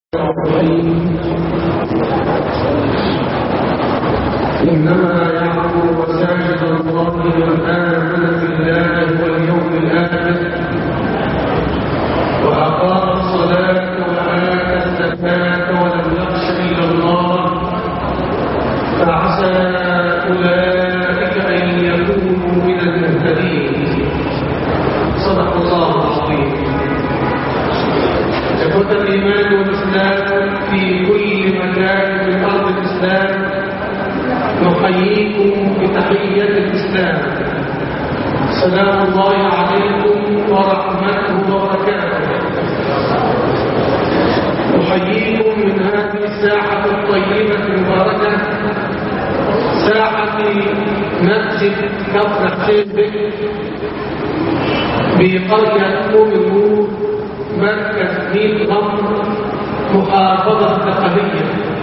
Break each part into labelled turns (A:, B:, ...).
A: إنما يعمر مساجد الله من آمن بالله واليوم الآخر وأقام الصلاة وآتى الزكاة ولم يخش إلا الله فعسى أولئك أن يكونوا من المهتدين. صدق الله العظيم. إخوة الإيمان والإسلام في كل مكان من أرض الإسلام نحييكم بتحية الإسلام. سلام الله عليكم ورحمته وبركاته. نحييكم من هذه الساحة الطيبة المباركة، ساحة مسجد كفر حسين بقرية أم النور مركز ميل غمر محافظة الدقهلية.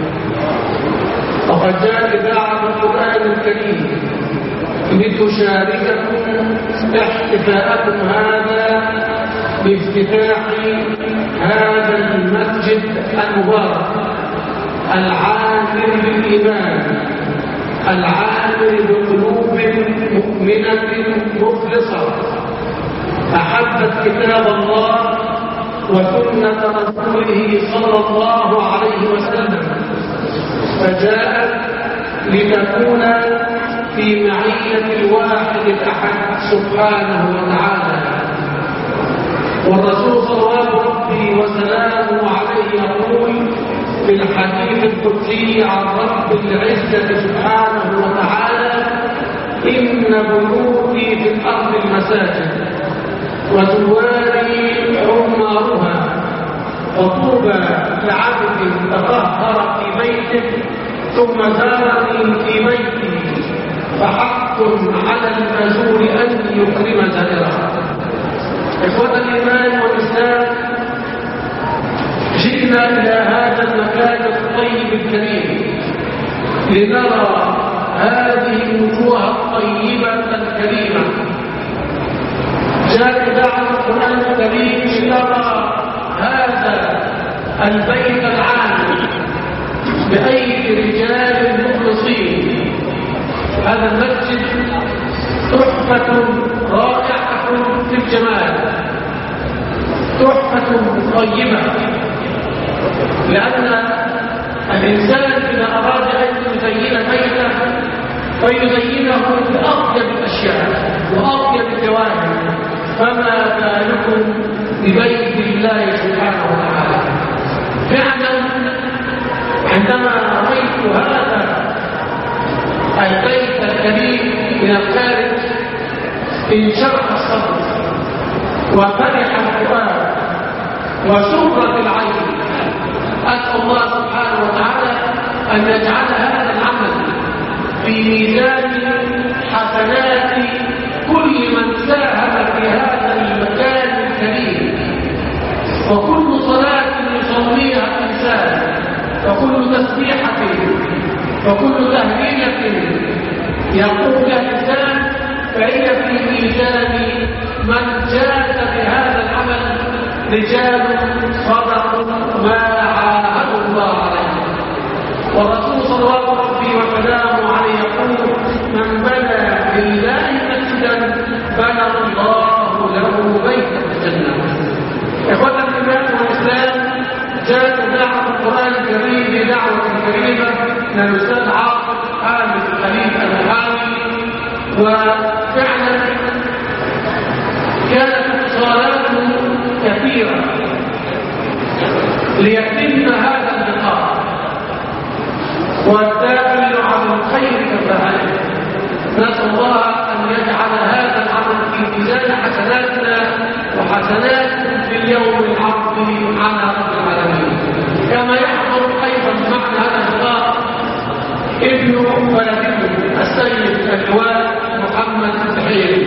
A: وقد جاء إذاعة القرآن الكريم لتشارككم احتفاءكم هذا بافتتاح هذا المسجد المبارك العامر بالإيمان، العامر بقلوب مؤمنة مخلصة أحبت كتاب الله وسنة رسوله صلى الله عليه وسلم، فجاءت لتكون في معية الواحد الأحد سبحانه وتعالى. والرسول صلوات ربي وسلامه عليه يقول في الحديث القدسي عن رب العزة سبحانه وتعالى: إن بيوتي في الأرض المساجد وزواري عمارها، وطوبى لعبد تطهر في بيته ثم زارني في بيتي فحق على المزور أن يكرم زائره. إخوة الإيمان والإسلام، جئنا إلى هذا المكان الطيب الكريم لنرى هذه الوجوه الطيبة الكريمة. جاء إذاعة القرآن الكريم لنرى هذا البيت العام بأيدي رجال مخلصين. هذا المسجد تحفة رائعة في الجمال، تحفة طيبة، لأن الإنسان إذا أراد أن يزين بيته فيزينه بأطيب الأشياء وأطيب الجواهر، فما بالكم ببيت الله سبحانه وتعالى. فعلا عندما رأيت هذا البيت الكريم من الخارج انشرح الصدر وفرح الفؤاد وسرت العين. أسأل الله سبحانه وتعالى أن يجعل هذا العمل في ميزان حسنات كل من ساهم في هذا المكان الكريم، وكل صلاة يصليها الإنسان، وكل تسبيحة وكل تهليلة يقولها الإنسان فهي في ميزان من جاز بهذا العمل رجال صدقوا ما عاهدوا الله عليه. والرسول صلوات ربي وسلامه عليه يقول: من بنى لله مسجدا بنى الله له بيتا في الجنة. إخوة الإيمان والإسلام، جاءت إذاعة القرآن الكريم بدعوة كريمة من الأستاذ عاطف حامد الخليل المحامي، وفعلا كانت اتصالاته كثيرة ليتم هذا اللقاء، والدال على الخير كفاعله. نسأل الله أن يجعل هذا العمل في ميزان حسناتنا وحسناتكم في اليوم العظيم على رب العالمين. كما يحضر أيضا معنا هذا اللقاء ابن بلدكم السيد اللواء محمد الحيري،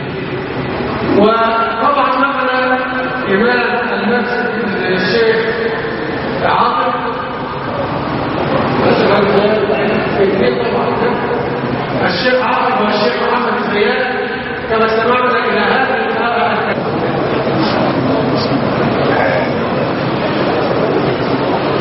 A: وطبعا معنا إمام المسجد الشيخ عاطف الشيخ عاطف والشيخ محمد الزياد. كما استمعنا إلى هذا اللقاء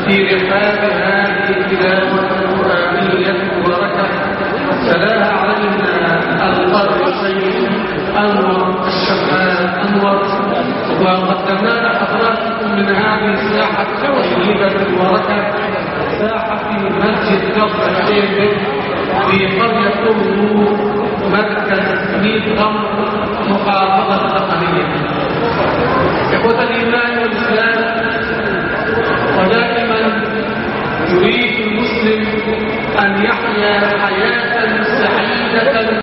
A: في رحاب هذه التلاوة القرآنية المباركة تلاها علينا القارئ الشيخ أنور الشمال أنور، وقدمنا لحضراتكم من هذه الساحة الطيبة المباركة ساحة مسجد كفر الشيخ في قرية طولو مركز ميت غمر محافظة الدقهلية. إخوة الإيمان والإسلام، ودائما يريد المسلم أن يحيا حياة